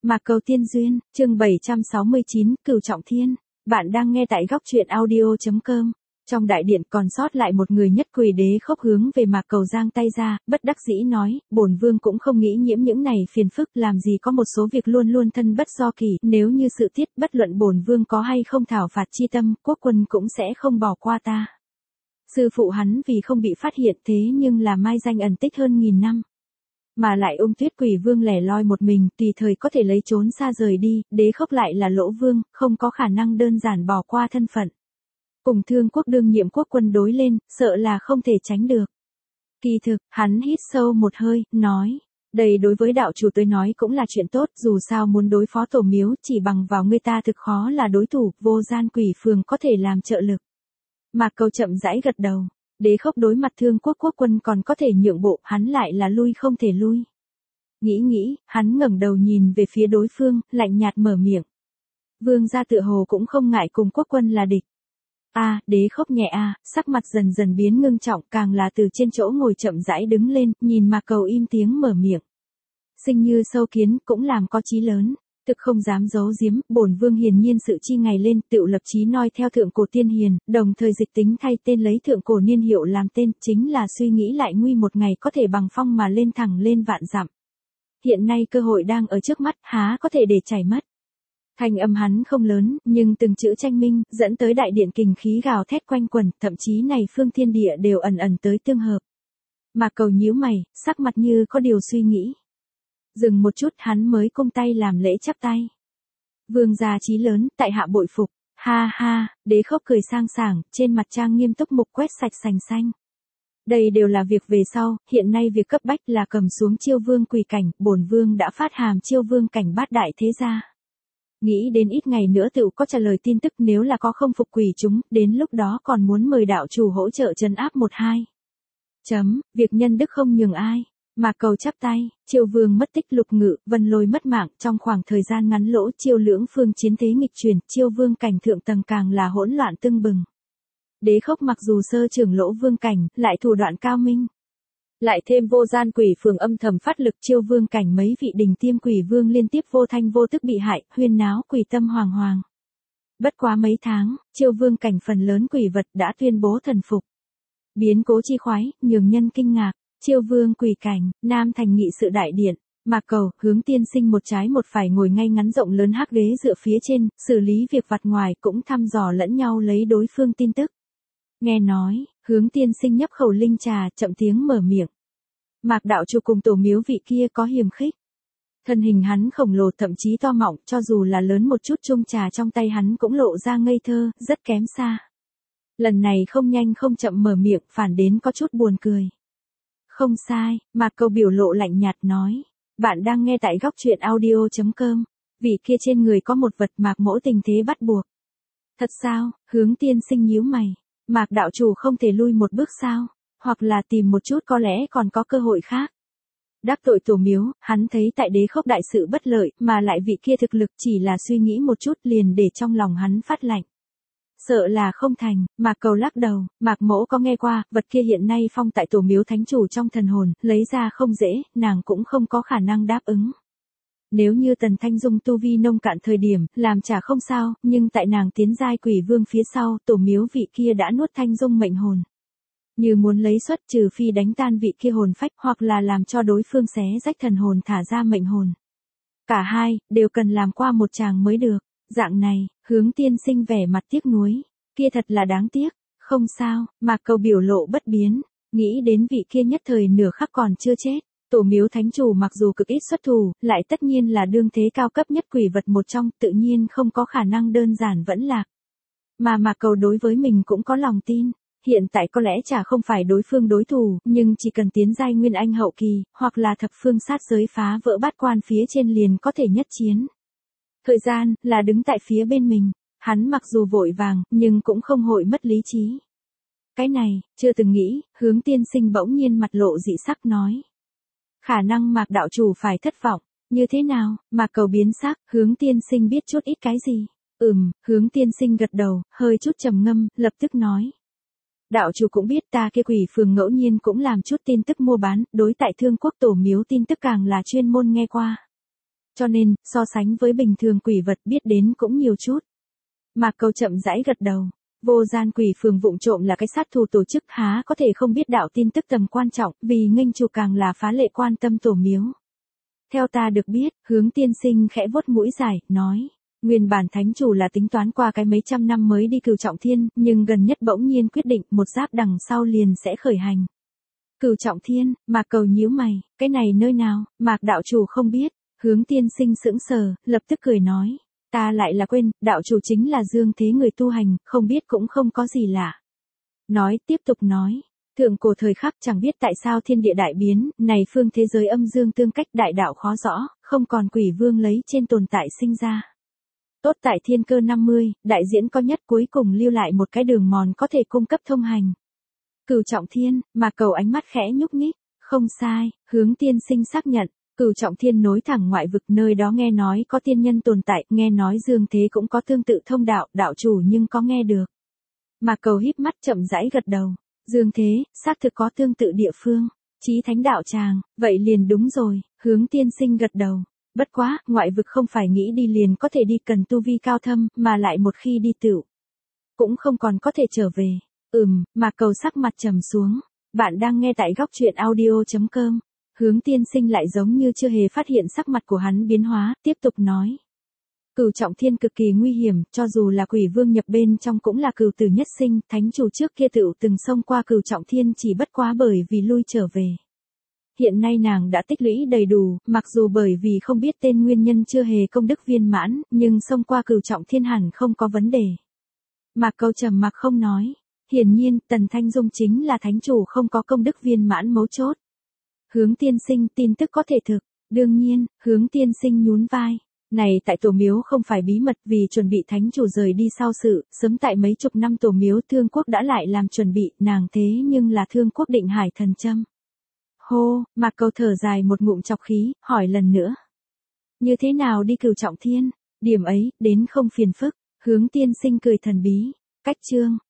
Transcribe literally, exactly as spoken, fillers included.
Mạc Cầu Tiên Duyên, chương bảy trăm sáu mươi chín, Cửu Trọng Thiên. Bạn đang nghe tại góc truyện audio chấm com. Trong đại điện còn sót lại một người nhất Quỳ Đế Khốc hướng về Mạc Cầu giang tay ra, bất đắc dĩ nói, bổn vương cũng không nghĩ nhiễm những này phiền phức, làm gì có một số việc luôn luôn thân bất do kỳ, nếu như sự tiết bất luận bổn vương có hay không thảo phạt chi tâm, quốc quân cũng sẽ không bỏ qua ta. Sư phụ hắn vì không bị phát hiện thế nhưng là mai danh ẩn tích hơn nghìn năm. Mà lại ung tuyết quỷ vương lẻ loi một mình, tùy thời có thể lấy trốn xa rời đi, Đế Khốc lại là lỗ vương, không có khả năng đơn giản bỏ qua thân phận. Cùng Thương Quốc đương nhiệm quốc quân đối lên, sợ là không thể tránh được. Kỳ thực, hắn hít sâu một hơi, nói, đây đối với đạo chủ tôi nói cũng là chuyện tốt, dù sao muốn đối phó tổ miếu, chỉ bằng vào người ta thực khó là đối thủ, vô gian quỷ phường có thể làm trợ lực. Mạc Cầu chậm rãi gật đầu. Đế Khốc đối mặt Thương Quốc quốc quân còn có thể nhượng bộ, hắn lại là lui không thể lui. Nghĩ nghĩ, hắn ngẩng đầu nhìn về phía đối phương, lạnh nhạt mở miệng. Vương gia tựa hồ cũng không ngại cùng quốc quân là địch. A, à, Đế Khốc nhẹ a, à, sắc mặt dần dần biến ngưng trọng, càng là từ trên chỗ ngồi chậm rãi đứng lên, nhìn Mạc Cầu im tiếng mở miệng. Sinh như sâu kiến, cũng làm có chí lớn. Thực không dám giấu giếm, bổn vương hiển nhiên sự chi ngày lên, tự lập chí noi theo thượng cổ tiên hiền, đồng thời dịch tính thay tên lấy thượng cổ niên hiệu làm tên, chính là suy nghĩ lại nguy một ngày có thể bằng phong mà lên thẳng lên vạn dặm. Hiện nay cơ hội đang ở trước mắt, há có thể để chảy mất. Thanh âm hắn không lớn, nhưng từng chữ tranh minh, dẫn tới đại điện kình khí gào thét quanh quẩn, thậm chí này phương thiên địa đều ẩn ẩn tới tương hợp. Mạc Cầu nhíu mày, sắc mặt như có điều suy nghĩ. Dừng một chút hắn mới cung tay làm lễ chắp tay. Vương gia chí lớn, tại hạ bội phục. Ha ha, Đế Khốc cười sang sảng, trên mặt trang nghiêm túc mục quét sạch sành xanh. Đây đều là việc về sau, hiện nay việc cấp bách là cầm xuống chiêu vương quỳ cảnh, bổn vương đã phát hàm chiêu vương cảnh bát đại thế gia. Nghĩ đến ít ngày nữa tựu có trả lời tin tức, nếu là có không phục quỳ chúng, đến lúc đó còn muốn mời đạo chủ hỗ trợ trấn áp một hai. Chấm, việc nhân đức không nhường ai. Mạc Cầu chắp tay, Chiêu Vương mất tích lục ngự, Vân Lôi mất mạng, trong khoảng thời gian ngắn lỗ Chiêu lưỡng phương chiến thế nghịch chuyển, Chiêu Vương cảnh thượng tầng càng là hỗn loạn tưng bừng. Đế Khốc mặc dù sơ trưởng lỗ vương cảnh, lại thủ đoạn cao minh. Lại thêm vô gian quỷ phường âm thầm phát lực, Chiêu Vương cảnh mấy vị đình tiêm quỷ vương liên tiếp vô thanh vô tức bị hại, huyên náo quỷ tâm hoàng hoàng. Bất quá mấy tháng, Chiêu Vương cảnh phần lớn quỷ vật đã tuyên bố thần phục. Biến cố chi khoái, nhường nhân kinh ngạc. Chiêu Vương quỳ cảnh, Nam Thành nghị sự đại điện, Mạc Cầu, Hướng Tiên Sinh một trái một phải ngồi ngay ngắn rộng lớn hắc ghế dựa phía trên, xử lý việc vặt ngoài cũng thăm dò lẫn nhau lấy đối phương tin tức. Nghe nói, Hướng Tiên Sinh nhấp khẩu linh trà, chậm tiếng mở miệng. Mạc đạo chủ cùng tổ miếu vị kia có hiềm khích. Thân hình hắn khổng lồ thậm chí to mọng, cho dù là lớn một chút chung trà trong tay hắn cũng lộ ra ngây thơ, rất kém xa. Lần này không nhanh không chậm mở miệng, phản đến có chút buồn cười. Không sai, Mạc Cầu biểu lộ lạnh nhạt nói. Bạn đang nghe tại góc truyện audio chấm com. Vị kia trên người có một vật Mạc mỗ tình thế bắt buộc. Thật sao, Hướng Tiên Sinh nhíu mày. Mạc đạo chủ không thể lui một bước sao, hoặc là tìm một chút có lẽ còn có cơ hội khác. Đắc tội tổ miếu, hắn thấy tại Đế Khốc đại sự bất lợi, mà lại vị kia thực lực chỉ là suy nghĩ một chút liền để trong lòng hắn phát lạnh. Sợ là không thành, Mạc Cầu lắc đầu, Mạc mỗ có nghe qua, vật kia hiện nay phong tại tổ miếu thánh chủ trong thần hồn, lấy ra không dễ, nàng cũng không có khả năng đáp ứng. Nếu như Tần Thanh Dung tu vi nông cạn thời điểm, làm chả không sao, nhưng tại nàng tiến giai quỷ vương phía sau, tổ miếu vị kia đã nuốt Thanh Dung mệnh hồn. Như muốn lấy xuất trừ phi đánh tan vị kia hồn phách hoặc là làm cho đối phương xé rách thần hồn thả ra mệnh hồn. Cả hai, đều cần làm qua một chàng mới được. Dạng này, Hướng Tiên Sinh vẻ mặt tiếc nuối, kia thật là đáng tiếc, không sao, Mạc Cầu biểu lộ bất biến, nghĩ đến vị kia nhất thời nửa khắc còn chưa chết, tổ miếu thánh chủ mặc dù cực ít xuất thủ, lại tất nhiên là đương thế cao cấp nhất quỷ vật một trong, tự nhiên không có khả năng đơn giản vẫn lạc. Mà Mạc Cầu đối với mình cũng có lòng tin, hiện tại có lẽ chả không phải đối phương đối thủ, nhưng chỉ cần tiến giai nguyên anh hậu kỳ, hoặc là thập phương sát giới phá vỡ bát quan phía trên liền có thể nhất chiến. Thời gian, là đứng tại phía bên mình, hắn mặc dù vội vàng, nhưng cũng không hội mất lý trí. Cái này, chưa từng nghĩ, Hướng Tiên Sinh bỗng nhiên mặt lộ dị sắc nói. Khả năng Mạc đạo chủ phải thất vọng, như thế nào, Mạc Cầu biến sắc, Hướng Tiên Sinh biết chút ít cái gì. Ừm, Hướng Tiên Sinh gật đầu, hơi chút trầm ngâm, lập tức nói. Đạo chủ cũng biết ta kia quỷ phường ngẫu nhiên cũng làm chút tin tức mua bán, đối tại Thương Quốc tổ miếu tin tức càng là chuyên môn nghe qua. Cho nên, so sánh với bình thường quỷ vật biết đến cũng nhiều chút. Mạc Cầu chậm rãi gật đầu. Vô Gian Quỷ Phường vụng trộm là cái sát thủ tổ chức há có thể không biết đạo tin tức tầm quan trọng, vì nghênh chủ càng là phá lệ quan tâm tổ miếu. Theo ta được biết, Hướng tiên sinh khẽ vuốt mũi dài, nói. Nguyên bản thánh chủ là tính toán qua cái mấy trăm năm mới đi Cửu Trọng Thiên, nhưng gần nhất bỗng nhiên quyết định một giáp đằng sau liền sẽ khởi hành. Cửu Trọng Thiên, Mạc Cầu nhíu mày, cái này nơi nào, Mạc đạo chủ không biết. Hướng tiên sinh sững sờ, lập tức cười nói. Ta lại là quên, đạo chủ chính là dương thế người tu hành, không biết cũng không có gì lạ. Nói tiếp tục nói. Thượng cổ thời khắc chẳng biết tại sao thiên địa đại biến, này phương thế giới âm dương tương cách đại đạo khó rõ, không còn quỷ vương lấy trên tồn tại sinh ra. Tốt tại thiên cơ năm mươi, đại diễn có nhất cuối cùng lưu lại một cái đường mòn có thể cung cấp thông hành. Cửu Trọng Thiên, Mạc Cầu ánh mắt khẽ nhúc nhích, không sai, Hướng tiên sinh xác nhận. Cửu Trọng Thiên nối thẳng ngoại vực, nơi đó nghe nói có tiên nhân tồn tại, nghe nói dương thế cũng có tương tự thông đạo, đạo chủ nhưng có nghe được. Mạc Cầu híp mắt chậm rãi gật đầu. Dương thế, xác thực có tương tự địa phương. Chí thánh đạo tràng, vậy liền đúng rồi, Hướng tiên sinh gật đầu. Bất quá, ngoại vực không phải nghĩ đi liền có thể đi, cần tu vi cao thâm, mà lại một khi đi tựu cũng không còn có thể trở về. Ừm, Mạc Cầu sắc mặt trầm xuống. Bạn đang nghe tại góc truyện audio chấm com. Hướng tiên sinh lại giống như chưa hề phát hiện sắc mặt của hắn biến hóa, tiếp tục nói. Cửu Trọng Thiên cực kỳ nguy hiểm, cho dù là quỷ vương nhập bên trong cũng là cửu tử nhất sinh, thánh chủ trước kia tựu từng xông qua Cửu Trọng Thiên chỉ bất quá bởi vì lui trở về. Hiện nay nàng đã tích lũy đầy đủ, mặc dù bởi vì không biết tên nguyên nhân chưa hề công đức viên mãn, nhưng xông qua Cửu Trọng Thiên hẳn không có vấn đề. Mạc Cầu trầm mặc không nói. Hiển nhiên, Tần Thanh Dung chính là thánh chủ không có công đức viên mãn mấu chốt. Hướng tiên sinh tin tức có thể thực. Đương nhiên, Hướng tiên sinh nhún vai. Này tại tổ miếu không phải bí mật, vì chuẩn bị thánh chủ rời đi sau sự, sớm tại mấy chục năm tổ miếu Thương Quốc đã lại làm chuẩn bị, nàng thế nhưng là Thương Quốc định hải thần châm. Hô, Mạc Cầu thở dài một ngụm chọc khí, hỏi lần nữa. Như thế nào đi Cửu Trọng Thiên? Điểm ấy, đến không phiền phức. Hướng tiên sinh cười thần bí. Cách chương.